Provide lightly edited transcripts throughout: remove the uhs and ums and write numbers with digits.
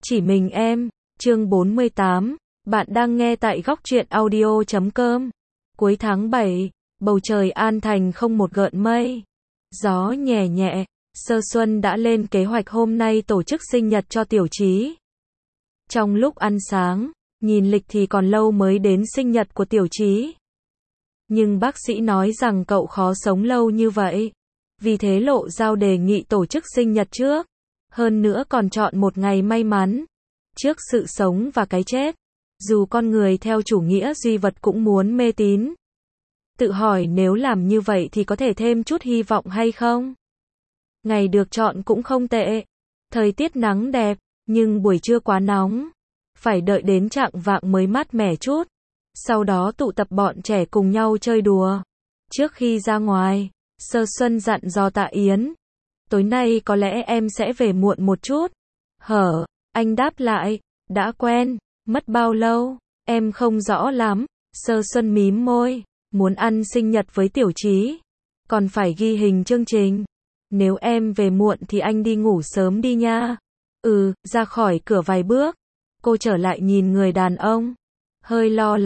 Chỉ mình em, chương 48, bạn đang nghe tại góc truyện audio.com. Cuối tháng 7, bầu trời An Thành không một gợn mây. Gió nhẹ nhẹ, Sơ Xuân đã lên kế hoạch hôm nay tổ chức sinh nhật cho Tiểu Chí. Trong lúc ăn sáng, nhìn lịch thì còn lâu mới đến sinh nhật của Tiểu Chí. Nhưng bác sĩ nói rằng cậu khó sống lâu như vậy. Vì thế Lộ Giao đề nghị tổ chức sinh nhật trước. Hơn nữa còn chọn một ngày may mắn. Trước sự sống và cái chết. Dù con người theo chủ nghĩa duy vật cũng muốn mê tín. Tự hỏi nếu làm như vậy thì có thể thêm chút hy vọng hay không? Ngày được chọn cũng không tệ. Thời tiết nắng đẹp, nhưng buổi trưa quá nóng. Phải đợi đến chạng vạng mới mát mẻ chút. Sau đó tụ tập bọn trẻ cùng nhau chơi đùa. Trước khi ra ngoài, Sơ Xuân dặn dò Tạ Yến. Tối nay có lẽ em sẽ về muộn một chút. Hở, anh đáp lại, đã quen, mất bao lâu, em không rõ lắm. Sơ Xuân mím môi, muốn ăn sinh nhật với Tiểu Chí. Còn phải ghi hình chương trình. Nếu em về muộn thì anh đi ngủ sớm đi nha. Ra khỏi cửa vài bước. Cô trở lại nhìn người đàn ông. Hơi lo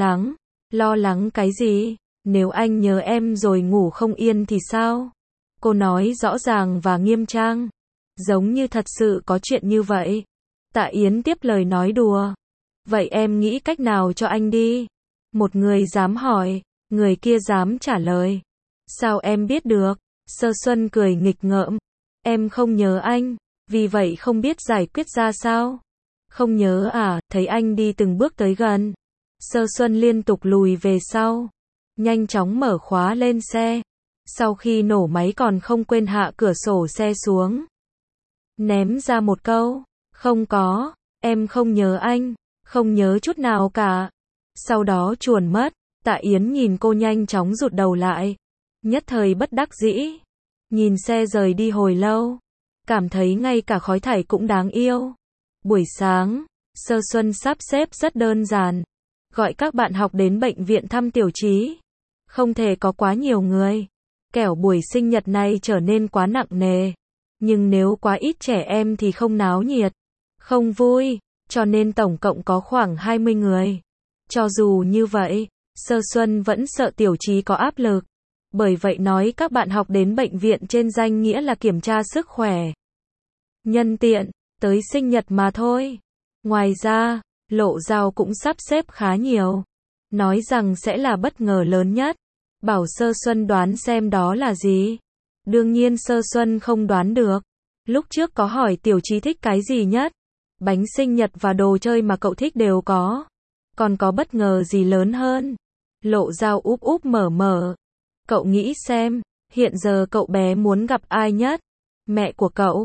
lắng cái gì? Nếu anh nhớ em rồi ngủ không yên thì sao? Cô nói rõ ràng và nghiêm trang. Giống như thật sự có chuyện như vậy. Tạ Yến tiếp lời nói đùa. Vậy em nghĩ cách nào cho anh đi? Một người dám hỏi, người kia dám trả lời. Sao em biết được? Sơ Xuân cười nghịch ngợm. Em không nhớ anh, vì vậy không biết giải quyết ra sao. Không nhớ à? Thấy anh đi từng bước tới gần. Sơ Xuân liên tục lùi về sau. Nhanh chóng mở khóa lên xe. Sau khi nổ máy còn không quên hạ cửa sổ xe xuống. Ném ra một câu. Không có, em không nhớ anh. Không nhớ chút nào cả. Sau đó chuồn mất. Tạ Yến nhìn cô nhanh chóng rụt đầu lại. Nhất thời bất đắc dĩ. Nhìn xe rời đi hồi lâu. Cảm thấy ngay cả khói thải cũng đáng yêu. Buổi sáng, Sơ Xuân sắp xếp rất đơn giản. Gọi các bạn học đến bệnh viện thăm Tiểu Chí. Không thể có quá nhiều người. Kẻo buổi sinh nhật này trở nên quá nặng nề. Nhưng nếu quá ít trẻ em thì không náo nhiệt. Không vui. Cho nên tổng cộng có khoảng 20 người. Cho dù như vậy, Sơ Xuân vẫn sợ Tiểu Chí có áp lực. Bởi vậy nói các bạn học đến bệnh viện trên danh nghĩa là kiểm tra sức khỏe. Nhân tiện, tới sinh nhật mà thôi. Ngoài ra, Lộ Giao cũng sắp xếp khá nhiều. Nói rằng sẽ là bất ngờ lớn nhất. Bảo Sơ Xuân đoán xem đó là gì. Đương nhiên Sơ Xuân không đoán được. Lúc trước có hỏi Tiểu Chí thích cái gì nhất. Bánh sinh nhật và đồ chơi mà cậu thích đều có. Còn có bất ngờ gì lớn hơn? Lộ Giao úp úp mở mở. Cậu nghĩ xem, hiện giờ cậu bé muốn gặp ai nhất? Mẹ của cậu?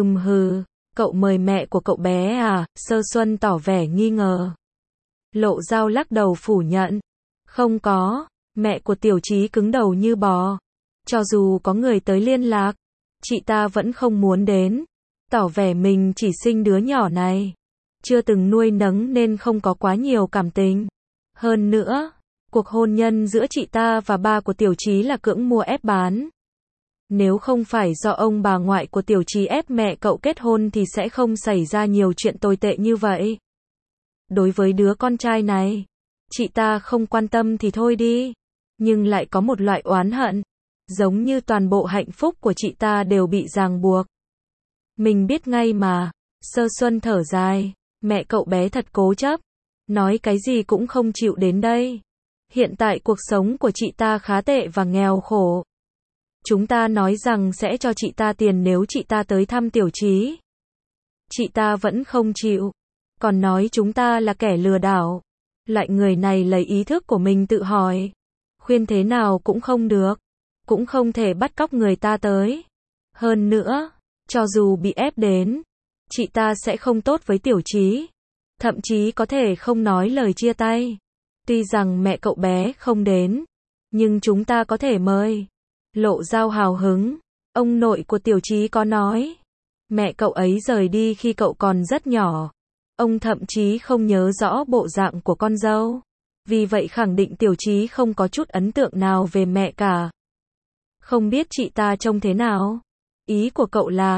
Cậu mời mẹ của cậu bé à? Sơ Xuân tỏ vẻ nghi ngờ. Lộ Giao lắc đầu phủ nhận. Không có, mẹ của Tiểu Chí cứng đầu như bò. Cho dù có người tới liên lạc, chị ta vẫn không muốn đến. Tỏ vẻ mình chỉ sinh đứa nhỏ này. Chưa từng nuôi nấng nên không có quá nhiều cảm tình. Hơn nữa, cuộc hôn nhân giữa chị ta và ba của Tiểu Chí là cưỡng mua ép bán. Nếu không phải do ông bà ngoại của Tiểu Chí ép mẹ cậu kết hôn thì sẽ không xảy ra nhiều chuyện tồi tệ như vậy. Đối với đứa con trai này, chị ta không quan tâm thì thôi đi. Nhưng lại có một loại oán hận. Giống như toàn bộ hạnh phúc của chị ta đều bị ràng buộc. Mình biết ngay mà. Sơ Xuân thở dài. Mẹ cậu bé thật cố chấp. Nói cái gì cũng không chịu đến đây. Hiện tại cuộc sống của chị ta khá tệ và nghèo khổ. Chúng ta nói rằng sẽ cho chị ta tiền nếu chị ta tới thăm Tiểu Chí. Chị ta vẫn không chịu. Còn nói chúng ta là kẻ lừa đảo. Loại người này lấy ý thức của mình tự hỏi. Khuyên thế nào cũng không được. Cũng không thể bắt cóc người ta tới. Hơn nữa, cho dù bị ép đến, chị ta sẽ không tốt với Tiểu Chí. Thậm chí có thể không nói lời chia tay. Tuy rằng mẹ cậu bé không đến, nhưng chúng ta có thể mời. Lộ Giao hào hứng. Ông nội của Tiểu Chí có nói. Mẹ cậu ấy rời đi khi cậu còn rất nhỏ. Ông thậm chí không nhớ rõ bộ dạng của con dâu. Vì vậy khẳng định Tiểu Chí không có chút ấn tượng nào về mẹ cả. Không biết chị ta trông thế nào? Ý của cậu là,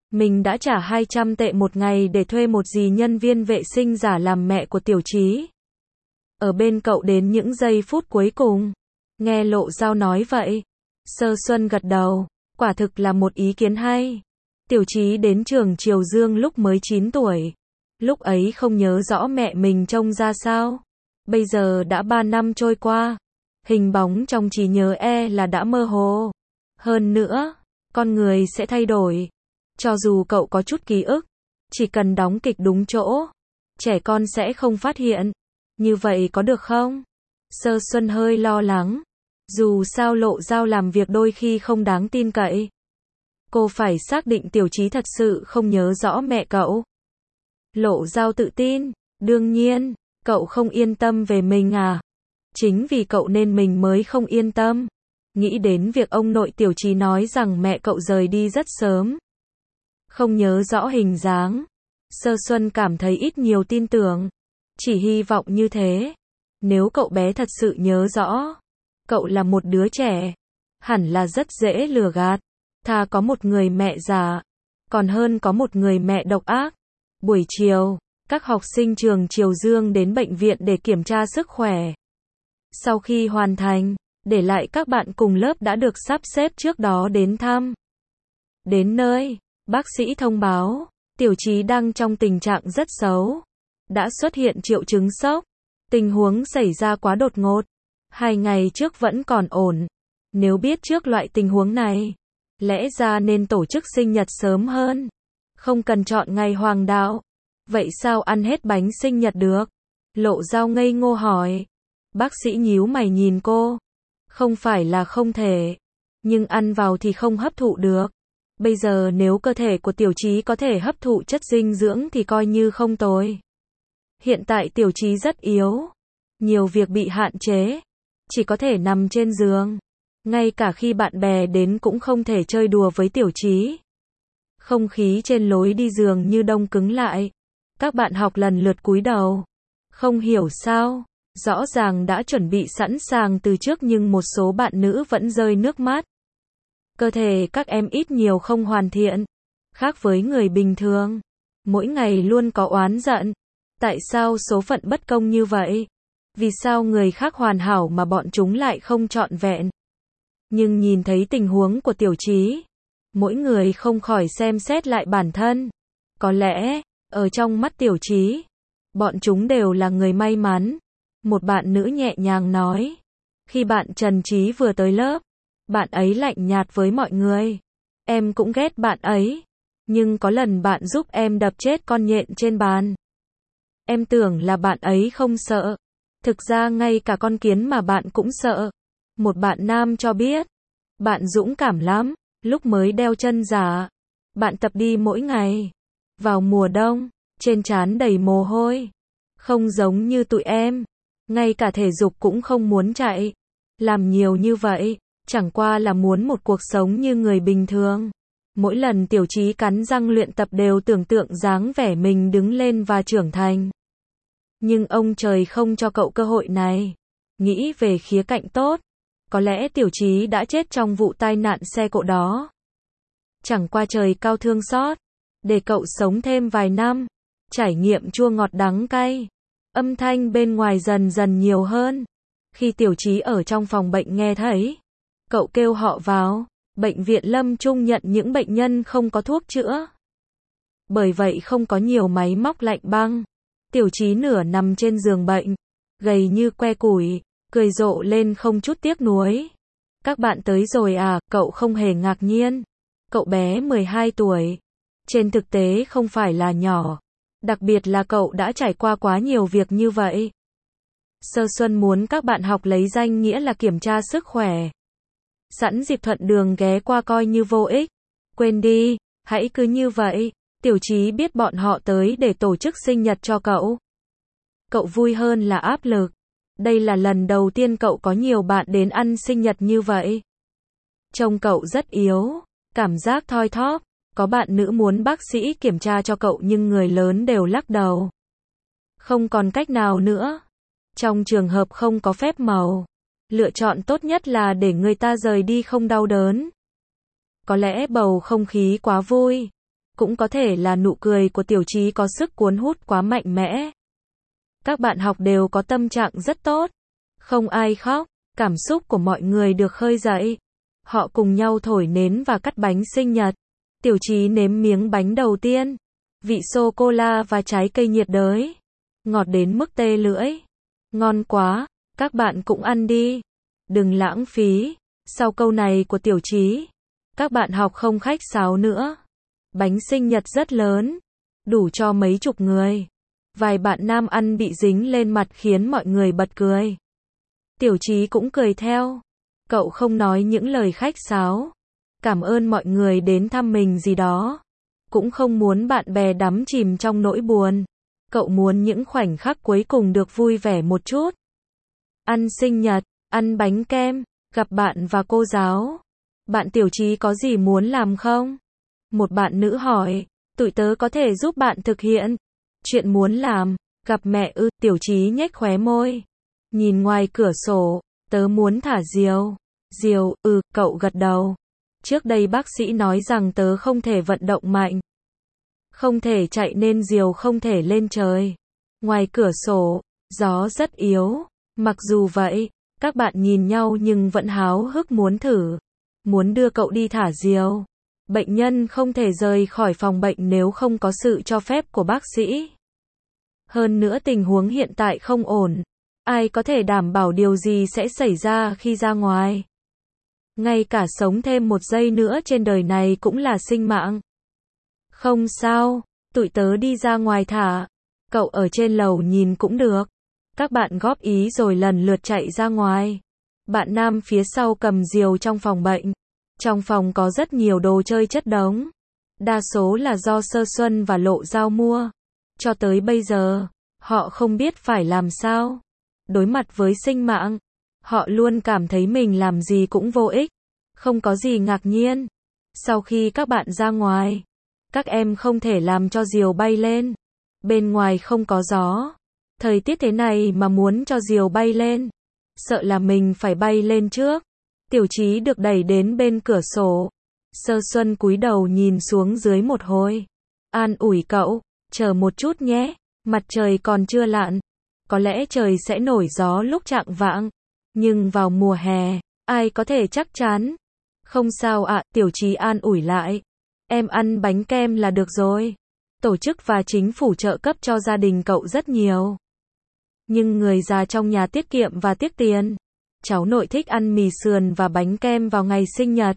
Mình đã trả 200 tệ một ngày để thuê một dì nhân viên vệ sinh giả làm mẹ của Tiểu Chí. Ở bên cậu đến những giây phút cuối cùng. Nghe Lộ Dao nói vậy, Sơ Xuân gật đầu, quả thực là một ý kiến hay. Tiểu Chí đến trường Triều Dương lúc mới 9 tuổi. Lúc ấy không nhớ rõ mẹ mình trông ra sao. Bây giờ đã 3 năm trôi qua. Hình bóng trong trí nhớ là đã mơ hồ. Hơn nữa, con người sẽ thay đổi. Cho dù cậu có chút ký ức, chỉ cần đóng kịch đúng chỗ, trẻ con sẽ không phát hiện. Như vậy có được không? Sơ Xuân hơi lo lắng. Dù sao Lộ Dao làm việc đôi khi không đáng tin cậy. Cô phải xác định Tiểu Chí thật sự không nhớ rõ mẹ cậu. Lộ Dao tự tin. Đương nhiên, cậu không yên tâm về mình à? Chính vì cậu nên mình mới không yên tâm. Nghĩ đến việc ông nội Tiểu Chí nói rằng mẹ cậu rời đi rất sớm. Không nhớ rõ hình dáng. Sơ Xuân cảm thấy ít nhiều tin tưởng. Chỉ hy vọng như thế. Nếu cậu bé thật sự nhớ rõ, cậu là một đứa trẻ, hẳn là rất dễ lừa gạt. Thà có một người mẹ già, còn hơn có một người mẹ độc ác. Buổi chiều, các học sinh trường Triều Dương đến bệnh viện để kiểm tra sức khỏe. Sau khi hoàn thành, để lại các bạn cùng lớp đã được sắp xếp trước đó đến thăm. Đến nơi, bác sĩ thông báo, Tiểu Chí đang trong tình trạng rất xấu. Đã xuất hiện triệu chứng sốc. Tình huống xảy ra quá đột ngột. 2 ngày trước vẫn còn ổn. Nếu biết trước loại tình huống này, lẽ ra nên tổ chức sinh nhật sớm hơn. Không cần chọn ngày hoàng đạo. Vậy sao ăn hết bánh sinh nhật được? Lộ Dao ngây ngô hỏi. Bác sĩ nhíu mày nhìn cô. Không phải là không thể, nhưng ăn vào thì không hấp thụ được. Bây giờ nếu cơ thể của Tiểu Chí có thể hấp thụ chất dinh dưỡng thì coi như không tồi. Hiện tại Tiểu Chí rất yếu. Nhiều việc bị hạn chế. Chỉ có thể nằm trên giường. Ngay cả khi bạn bè đến cũng không thể chơi đùa với Tiểu Chí. Không khí trên lối đi giường như đông cứng lại. Các bạn học lần lượt cúi đầu. Không hiểu sao, rõ ràng đã chuẩn bị sẵn sàng từ trước nhưng một số bạn nữ vẫn rơi nước mắt. Cơ thể các em ít nhiều không hoàn thiện. Khác với người bình thường. Mỗi ngày luôn có oán giận. Tại sao số phận bất công như vậy? Vì sao người khác hoàn hảo mà bọn chúng lại không trọn vẹn? Nhưng nhìn thấy tình huống của Tiểu Chí, mỗi người không khỏi xem xét lại bản thân. Có lẽ, ở trong mắt Tiểu Chí, bọn chúng đều là người may mắn. Một bạn nữ nhẹ nhàng nói. Khi bạn Trần Chí vừa tới lớp, bạn ấy lạnh nhạt với mọi người. Em cũng ghét bạn ấy. Nhưng có lần bạn giúp em đập chết con nhện trên bàn. Em tưởng là bạn ấy không sợ. Thực ra ngay cả con kiến mà bạn cũng sợ. Một bạn nam cho biết. Bạn dũng cảm lắm. Lúc mới đeo chân giả, bạn tập đi mỗi ngày. Vào mùa đông, trên trán đầy mồ hôi. Không giống như tụi em. Ngay cả thể dục cũng không muốn chạy. Làm nhiều như vậy, chẳng qua là muốn một cuộc sống như người bình thường. Mỗi lần Tiểu Chí cắn răng luyện tập đều tưởng tượng dáng vẻ mình đứng lên và trưởng thành. Nhưng ông trời không cho cậu cơ hội này. Nghĩ về khía cạnh tốt, có lẽ Tiểu Chí đã chết trong vụ tai nạn xe cộ đó. Chẳng qua trời cao thương xót, để cậu sống thêm vài năm, trải nghiệm chua ngọt đắng cay. Âm thanh bên ngoài dần dần nhiều hơn. Khi Tiểu Chí ở trong phòng bệnh nghe thấy, cậu kêu họ vào. Bệnh viện Lâm Trung nhận những bệnh nhân không có thuốc chữa. Bởi vậy không có nhiều máy móc lạnh băng. Tiểu Chí nửa nằm trên giường bệnh, gầy như que củi, cười rộ lên không chút tiếc nuối. Các bạn tới rồi à? Cậu không hề ngạc nhiên. Cậu bé 12 tuổi. Trên thực tế không phải là nhỏ. Đặc biệt là cậu đã trải qua quá nhiều việc như vậy. Sơ Xuân muốn các bạn học lấy danh nghĩa là kiểm tra sức khỏe. Sẵn dịp thuận đường ghé qua coi như vô ích. Quên đi, hãy cứ như vậy. Tiểu Chí biết bọn họ tới để tổ chức sinh nhật cho cậu. Cậu vui hơn là áp lực. Đây là lần đầu tiên cậu có nhiều bạn đến ăn sinh nhật như vậy. Trông cậu rất yếu, cảm giác thoi thóp. Có bạn nữ muốn bác sĩ kiểm tra cho cậu nhưng người lớn đều lắc đầu. Không còn cách nào nữa. Trong trường hợp không có phép màu, lựa chọn tốt nhất là để người ta rời đi không đau đớn. Có lẽ bầu không khí quá vui. cũng có thể là nụ cười của Tiểu Chí có sức cuốn hút quá mạnh mẽ. Các bạn học đều có tâm trạng rất tốt. Không ai khóc, cảm xúc của mọi người được khơi dậy. Họ cùng nhau thổi nến và cắt bánh sinh nhật. Tiểu Chí nếm miếng bánh đầu tiên. Vị sô-cô-la và trái cây nhiệt đới. Ngọt đến mức tê lưỡi. Ngon quá, các bạn cũng ăn đi. Đừng lãng phí. Sau câu này của Tiểu Chí, các bạn học không khách sáo nữa. Bánh sinh nhật rất lớn, đủ cho mấy chục người. Vài bạn nam ăn bị dính lên mặt khiến mọi người bật cười. Tiểu Chí cũng cười theo. Cậu không nói những lời khách sáo. Cảm ơn mọi người đến thăm mình gì đó. Cũng không muốn bạn bè đắm chìm trong nỗi buồn. Cậu muốn những khoảnh khắc cuối cùng được vui vẻ một chút. Ăn sinh nhật, ăn bánh kem, gặp bạn và cô giáo. Bạn Tiểu Chí có gì muốn làm không? Một bạn nữ hỏi, tụi tớ có thể giúp bạn thực hiện. Chuyện muốn làm, gặp mẹ ư? Tiểu Chí nhếch khóe môi. Nhìn ngoài cửa sổ, tớ muốn thả diều. Diều, cậu gật đầu. Trước đây bác sĩ nói rằng tớ không thể vận động mạnh. Không thể chạy nên diều không thể lên trời. Ngoài cửa sổ, gió rất yếu. Mặc dù vậy, các bạn nhìn nhau nhưng vẫn háo hức muốn thử. Muốn đưa cậu đi thả diều. Bệnh nhân không thể rời khỏi phòng bệnh nếu không có sự cho phép của bác sĩ. Hơn nữa tình huống hiện tại không ổn. Ai có thể đảm bảo điều gì sẽ xảy ra khi ra ngoài. Ngay cả sống thêm một giây nữa trên đời này cũng là sinh mạng. Không sao, tụi tớ đi ra ngoài thả. Cậu ở trên lầu nhìn cũng được. Các bạn góp ý rồi lần lượt chạy ra ngoài. Bạn nam phía sau cầm diều trong phòng bệnh. Trong phòng có rất nhiều đồ chơi chất đống. Đa số là do Sơ Xuân và Lộ Giao mua. Cho tới bây giờ, họ không biết phải làm sao. Đối mặt với sinh mạng, họ luôn cảm thấy mình làm gì cũng vô ích. Không có gì ngạc nhiên. Sau khi các bạn ra ngoài, các em không thể làm cho diều bay lên. Bên ngoài không có gió. Thời tiết thế này mà muốn cho diều bay lên, sợ là mình phải bay lên trước. Tiểu Chí được đẩy đến bên cửa sổ. Sơ Xuân cúi đầu nhìn xuống dưới một hồi. An ủi cậu, chờ một chút nhé, mặt trời còn chưa lặn. Có lẽ trời sẽ nổi gió lúc chạng vạng. Nhưng vào mùa hè, ai có thể chắc chắn. Không sao ạ, Tiểu Chí an ủi lại. Em ăn bánh kem là được rồi. Tổ chức và chính phủ trợ cấp cho gia đình cậu rất nhiều. Nhưng người già trong nhà tiết kiệm và tiếc tiền. Cháu nội thích ăn mì sườn và bánh kem vào ngày sinh nhật.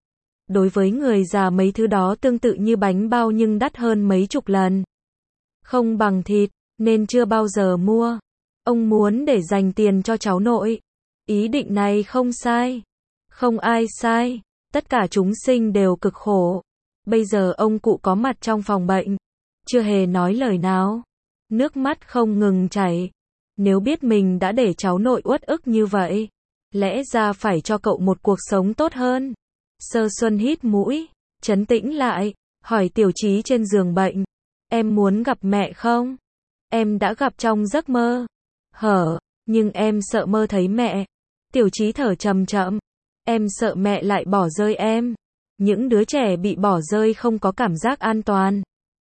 Đối với người già mấy thứ đó tương tự như bánh bao nhưng đắt hơn mấy chục lần. Không bằng thịt, nên chưa bao giờ mua. Ông muốn để dành tiền cho cháu nội. Ý định này không sai. Không ai sai. Tất cả chúng sinh đều cực khổ. Bây giờ ông cụ có mặt trong phòng bệnh. Chưa hề nói lời nào. Nước mắt không ngừng chảy. Nếu biết mình đã để cháu nội uất ức như vậy, lẽ ra phải cho cậu một cuộc sống tốt hơn. Sơ Xuân hít mũi, trấn tĩnh lại, hỏi Tiểu Chí trên giường bệnh. Em muốn gặp mẹ không? Em đã gặp trong giấc mơ. Nhưng em sợ mơ thấy mẹ. Tiểu Chí thở chậm chậm. Em sợ mẹ lại bỏ rơi em. Những đứa trẻ bị bỏ rơi không có cảm giác an toàn.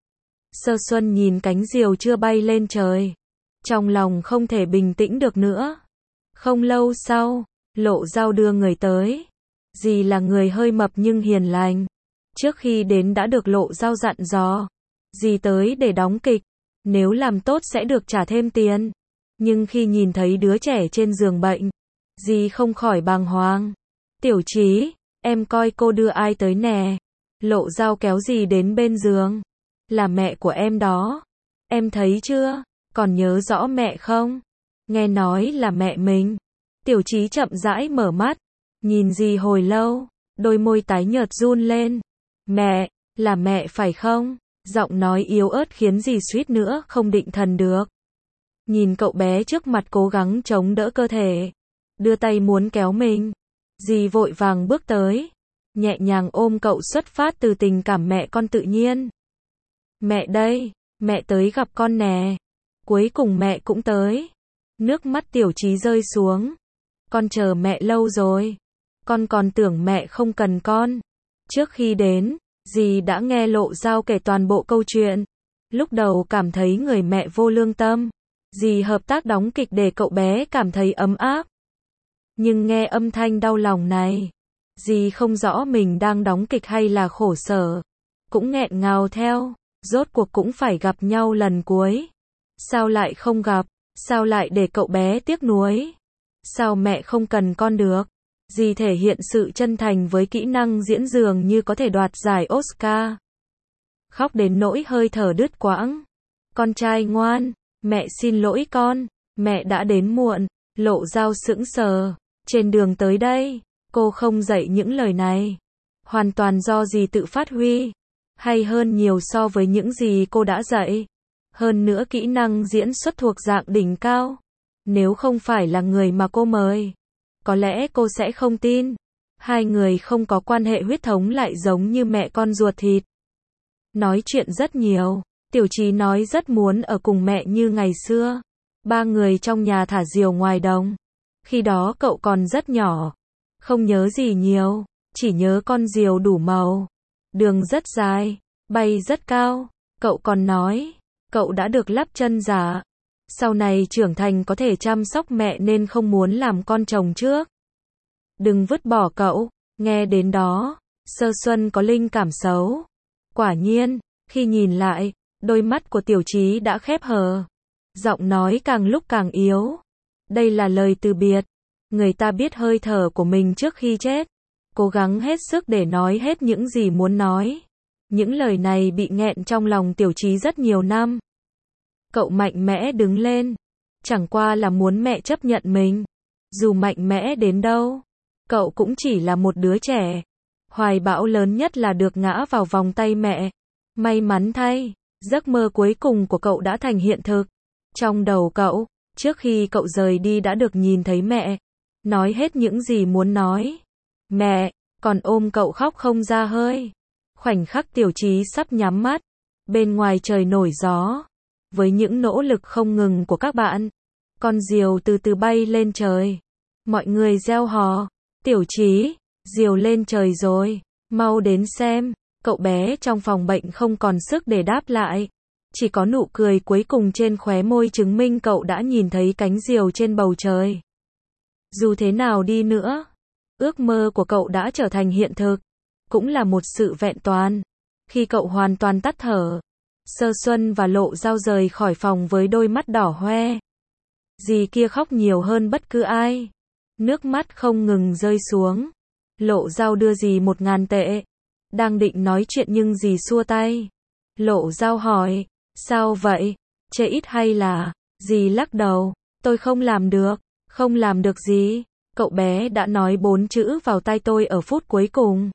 Sơ Xuân nhìn cánh diều chưa bay lên trời. Trong lòng không thể bình tĩnh được nữa. Không lâu sau, Lộ Giao đưa người tới. Dì là người hơi mập nhưng hiền lành. Trước khi đến đã được Lộ Giao dặn dò. Dì tới để đóng kịch. Nếu làm tốt sẽ được trả thêm tiền. Nhưng khi nhìn thấy đứa trẻ trên giường bệnh, dì không khỏi bàng hoàng. Tiểu Chí, em coi cô đưa ai tới nè. Lộ Giao kéo dì đến bên giường. Là mẹ của em đó. Em thấy chưa? Còn nhớ rõ mẹ không? Nghe nói là mẹ mình. Tiểu Chí chậm rãi mở mắt. Nhìn dì hồi lâu. Đôi môi tái nhợt run lên. Mẹ, là mẹ phải không? Giọng nói yếu ớt khiến dì suýt nữa không định thần được. Nhìn cậu bé trước mặt cố gắng chống đỡ cơ thể. Đưa tay muốn kéo mình. Dì vội vàng bước tới. Nhẹ nhàng ôm cậu xuất phát từ tình cảm mẹ con tự nhiên. Mẹ đây, mẹ tới gặp con nè. Cuối cùng mẹ cũng tới. Nước mắt Tiểu Chí rơi xuống. Con chờ mẹ lâu rồi. Con còn tưởng mẹ không cần con. Trước khi đến, Dì đã nghe Lộ Dao kể toàn bộ câu chuyện. Lúc đầu cảm thấy người mẹ vô lương tâm. Dì hợp tác đóng kịch để cậu bé cảm thấy ấm áp. Nhưng nghe âm thanh đau lòng này, dì không rõ mình đang đóng kịch hay là khổ sở. Cũng nghẹn ngào theo, rốt cuộc cũng phải gặp nhau lần cuối. Sao lại không gặp? Sao lại để cậu bé tiếc nuối? Sao mẹ không cần con được? Dì thể hiện sự chân thành với kỹ năng diễn dường như có thể đoạt giải Oscar. Khóc đến nỗi hơi thở đứt quãng. Con trai ngoan, mẹ xin lỗi con, mẹ đã đến muộn. Lộ Dao sững sờ. Trên đường tới đây, cô không dạy những lời này. Hoàn toàn do dì tự phát huy. Hay hơn nhiều so với những gì cô đã dạy. Hơn nữa kỹ năng diễn xuất thuộc dạng đỉnh cao. Nếu không phải là người mà cô mời, có lẽ cô sẽ không tin. Hai người không có quan hệ huyết thống lại giống như mẹ con ruột thịt. Nói chuyện rất nhiều. Tiểu Chí nói rất muốn ở cùng mẹ như ngày xưa. Ba người trong nhà thả diều ngoài đồng. Khi đó cậu còn rất nhỏ. Không nhớ gì nhiều. Chỉ nhớ con diều đủ màu. Đường rất dài. Bay rất cao. Cậu còn nói, cậu đã được lắp chân giả. Sau này trưởng thành có thể chăm sóc mẹ nên không muốn làm con chồng trước. Đừng vứt bỏ cậu. Nghe đến đó, Sơ Xuân có linh cảm xấu. Quả nhiên, khi nhìn lại, đôi mắt của Tiểu Chí đã khép hờ. Giọng nói càng lúc càng yếu. Đây là lời từ biệt. Người ta biết hơi thở của mình trước khi chết. Cố gắng hết sức để nói hết những gì muốn nói. Những lời này bị nghẹn trong lòng Tiểu Chí rất nhiều năm. Cậu mạnh mẽ đứng lên. Chẳng qua là muốn mẹ chấp nhận mình. Dù mạnh mẽ đến đâu, cậu cũng chỉ là một đứa trẻ. Hoài bão lớn nhất là được ngã vào vòng tay mẹ. May mắn thay, giấc mơ cuối cùng của cậu đã thành hiện thực. Trong đầu cậu, trước khi cậu rời đi đã được nhìn thấy mẹ. Nói hết những gì muốn nói. Mẹ, còn ôm cậu khóc không ra hơi. Khoảnh khắc Tiểu Chí sắp nhắm mắt. Bên ngoài trời nổi gió. Với những nỗ lực không ngừng của các bạn, con diều từ từ bay lên trời. Mọi người reo hò. Tiểu Chí, diều lên trời rồi. Mau đến xem. Cậu bé trong phòng bệnh không còn sức để đáp lại. Chỉ có nụ cười cuối cùng trên khóe môi chứng minh cậu đã nhìn thấy cánh diều trên bầu trời. Dù thế nào đi nữa, ước mơ của cậu đã trở thành hiện thực. Cũng là một sự vẹn toàn. Khi cậu hoàn toàn tắt thở, Sơ Xuân và Lộ Dao rời khỏi phòng với đôi mắt đỏ hoe. Dì kia khóc nhiều hơn bất cứ ai. Nước mắt không ngừng rơi xuống. Lộ Dao đưa dì 1.000 tệ. Đang định nói chuyện nhưng dì xua tay. Lộ Dao hỏi, sao vậy? Chê ít hay là? Dì lắc đầu, tôi không làm được. Không làm được gì? Cậu bé đã nói 4 chữ vào tai tôi ở phút cuối cùng.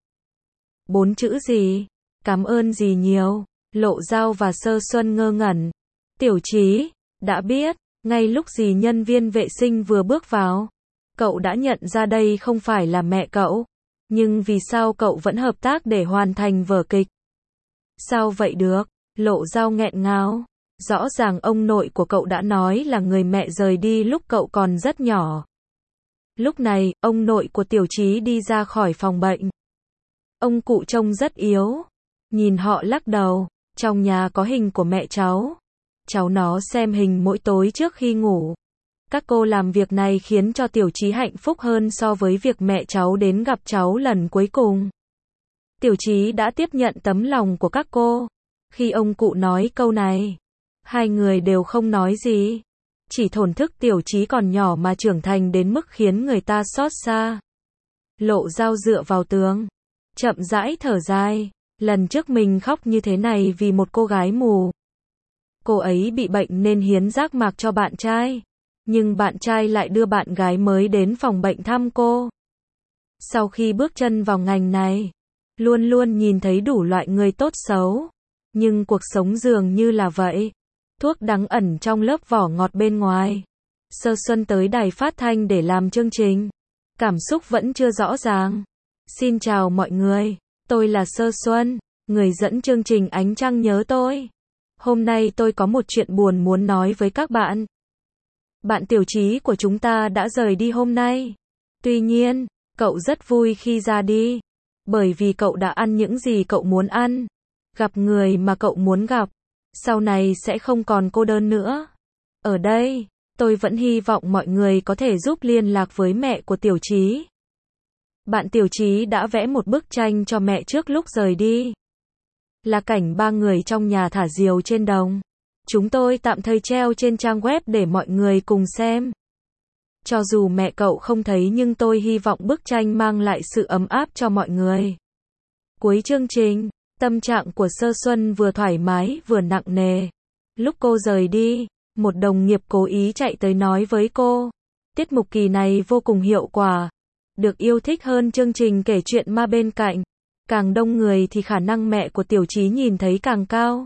4 chữ gì? Cảm ơn dì nhiều. Lộ Dao và Sơ Xuân ngơ ngẩn. Tiểu Chí, đã biết, ngay lúc dì nhân viên vệ sinh vừa bước vào, cậu đã nhận ra đây không phải là mẹ cậu. Nhưng vì sao cậu vẫn hợp tác để hoàn thành vở kịch? Sao vậy được? Lộ Dao nghẹn ngào. Rõ ràng ông nội của cậu đã nói là người mẹ rời đi lúc cậu còn rất nhỏ. Lúc này, ông nội của Tiểu Chí đi ra khỏi phòng bệnh. Ông cụ trông rất yếu. Nhìn họ lắc đầu. Trong nhà có hình của mẹ cháu. Cháu nó xem hình mỗi tối trước khi ngủ. Các cô làm việc này khiến cho Tiểu Chí hạnh phúc hơn so với việc mẹ cháu đến gặp cháu lần cuối cùng. Tiểu Chí đã tiếp nhận tấm lòng của các cô. Khi ông cụ nói câu này, hai người đều không nói gì. Chỉ thổn thức Tiểu Chí còn nhỏ mà trưởng thành đến mức khiến người ta xót xa. Lộ Dao dựa vào tường, chậm rãi thở dài. Lần trước mình khóc như thế này vì một cô gái mù. Cô ấy bị bệnh nên hiến giác mạc cho bạn trai. Nhưng bạn trai lại đưa bạn gái mới đến phòng bệnh thăm cô. Sau khi bước chân vào ngành này, luôn luôn nhìn thấy đủ loại người tốt xấu. Nhưng cuộc sống dường như là vậy. Thuốc đắng ẩn trong lớp vỏ ngọt bên ngoài. Sơ Xuân tới đài phát thanh để làm chương trình. Cảm xúc vẫn chưa rõ ràng. Xin chào mọi người, tôi là Sơ Xuân, người dẫn chương trình Ánh Trăng Nhớ Tôi. Hôm nay tôi có một chuyện buồn muốn nói với các bạn. Bạn Tiểu Chí của chúng ta đã rời đi hôm nay. Tuy nhiên, cậu rất vui khi ra đi. Bởi vì cậu đã ăn những gì cậu muốn ăn, gặp người mà cậu muốn gặp, sau này sẽ không còn cô đơn nữa. Ở đây, tôi vẫn hy vọng mọi người có thể giúp liên lạc với mẹ của Tiểu Chí. Bạn Tiểu Chí đã vẽ một bức tranh cho mẹ trước lúc rời đi. Là cảnh ba người trong nhà thả diều trên đồng. Chúng tôi tạm thời treo trên trang web để mọi người cùng xem. Cho dù mẹ cậu không thấy nhưng tôi hy vọng bức tranh mang lại sự ấm áp cho mọi người. Cuối chương trình, tâm trạng của Sơ Xuân vừa thoải mái vừa nặng nề. Lúc cô rời đi, một đồng nghiệp cố ý chạy tới nói với cô, tiết mục kỳ này vô cùng hiệu quả, được yêu thích hơn chương trình kể chuyện ma bên cạnh. Càng đông người thì khả năng mẹ của Tiểu Chí nhìn thấy càng cao.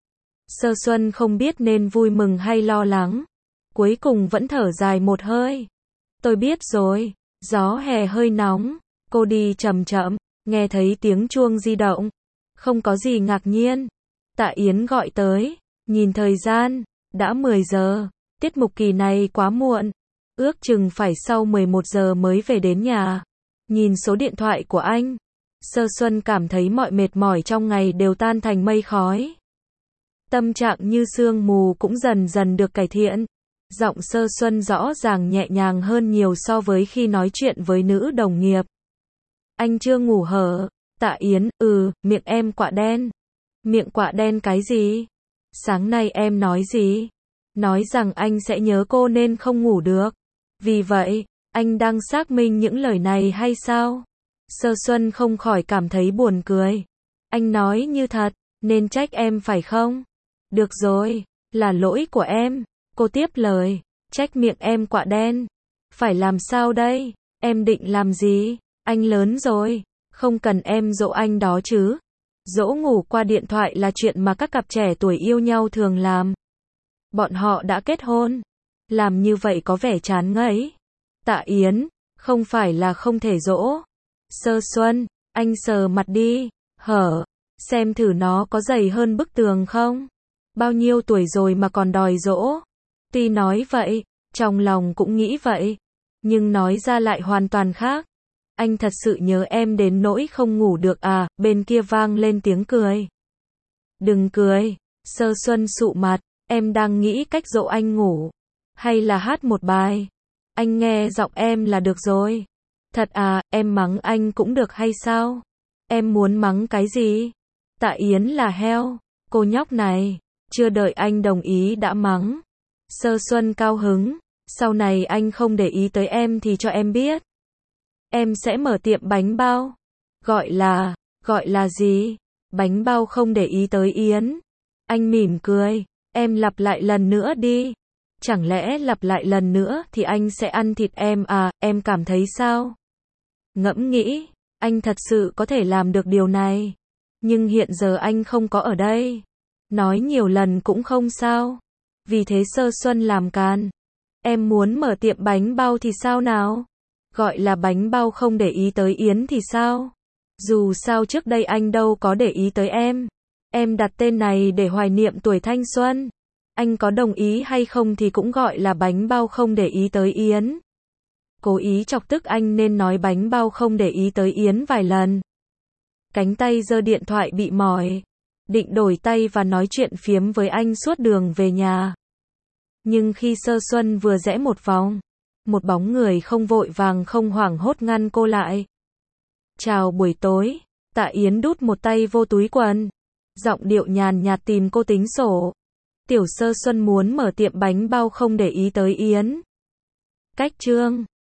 Sơ Xuân không biết nên vui mừng hay lo lắng. Cuối cùng vẫn thở dài một hơi. Tôi biết rồi, gió hè hơi nóng. Cô đi chậm chậm, nghe thấy tiếng chuông di động. Không có gì ngạc nhiên. Tạ Yến gọi tới, nhìn thời gian, đã 10 giờ. Tiết mục kỳ này quá muộn. Ước chừng phải sau 11 giờ mới về đến nhà. Nhìn số điện thoại của anh, Sơ Xuân cảm thấy mọi mệt mỏi trong ngày đều tan thành mây khói. Tâm trạng như sương mù cũng dần dần được cải thiện. Giọng Sơ Xuân rõ ràng nhẹ nhàng hơn nhiều so với khi nói chuyện với nữ đồng nghiệp. Anh chưa ngủ hở? Tạ Yến, miệng em quạ đen. Miệng quạ đen cái gì? Sáng nay em nói gì? Nói rằng anh sẽ nhớ cô nên không ngủ được. Vì vậy, anh đang xác minh những lời này hay sao? Sơ Xuân không khỏi cảm thấy buồn cười. Anh nói như thật, nên trách em phải không? Được rồi, là lỗi của em. Cô tiếp lời, trách miệng em quạ đen. Phải làm sao đây? Em định làm gì? Anh lớn rồi, không cần em dỗ anh đó chứ. Dỗ ngủ qua điện thoại là chuyện mà các cặp trẻ tuổi yêu nhau thường làm. Bọn họ đã kết hôn. Làm như vậy có vẻ chán ngấy. Tạ Yến, không phải là không thể dỗ. Sơ Xuân, anh sờ mặt đi, xem thử nó có dày hơn bức tường không? Bao nhiêu tuổi rồi mà còn đòi dỗ? Tuy nói vậy, trong lòng cũng nghĩ vậy, nhưng nói ra lại hoàn toàn khác. Anh thật sự nhớ em đến nỗi không ngủ được à? Bên kia vang lên tiếng cười. Đừng cười. Sơ Xuân sụ mặt, em đang nghĩ cách dỗ anh ngủ, hay là hát một bài? Anh nghe giọng em là được rồi. Thật à, em mắng anh cũng được hay sao? Em muốn mắng cái gì? Tạ Yến là heo, cô nhóc này, chưa đợi anh đồng ý đã mắng. Sơ Xuân cao hứng, sau này anh không để ý tới em thì cho em biết. Em sẽ mở tiệm bánh bao. Gọi là gì? Bánh bao không để ý tới Yến. Anh mỉm cười, em lặp lại lần nữa đi. Chẳng lẽ lặp lại lần nữa thì anh sẽ ăn thịt em à, em cảm thấy sao? Ngẫm nghĩ, anh thật sự có thể làm được điều này. Nhưng hiện giờ anh không có ở đây. Nói nhiều lần cũng không sao. Vì thế Sơ Xuân làm càn. Em muốn mở tiệm bánh bao thì sao nào? Gọi là bánh bao không để ý tới Yến thì sao? Dù sao trước đây anh đâu có để ý tới em. Em đặt tên này để hoài niệm tuổi thanh xuân. Anh có đồng ý hay không thì cũng gọi là bánh bao không để ý tới Yến. Cố ý chọc tức anh nên nói bánh bao không để ý tới Yến vài lần. Cánh tay giơ điện thoại bị mỏi. Định đổi tay và nói chuyện phiếm với anh suốt đường về nhà. Nhưng khi Sơ Xuân vừa rẽ một vòng, một bóng người không vội vàng không hoảng hốt ngăn cô lại. Chào buổi tối. Tạ Yến đút một tay vô túi quần. Giọng điệu nhàn nhạt tìm cô tính sổ. Tiểu Sơ Xuân muốn mở tiệm bánh bao không để ý tới Yến. Cách chương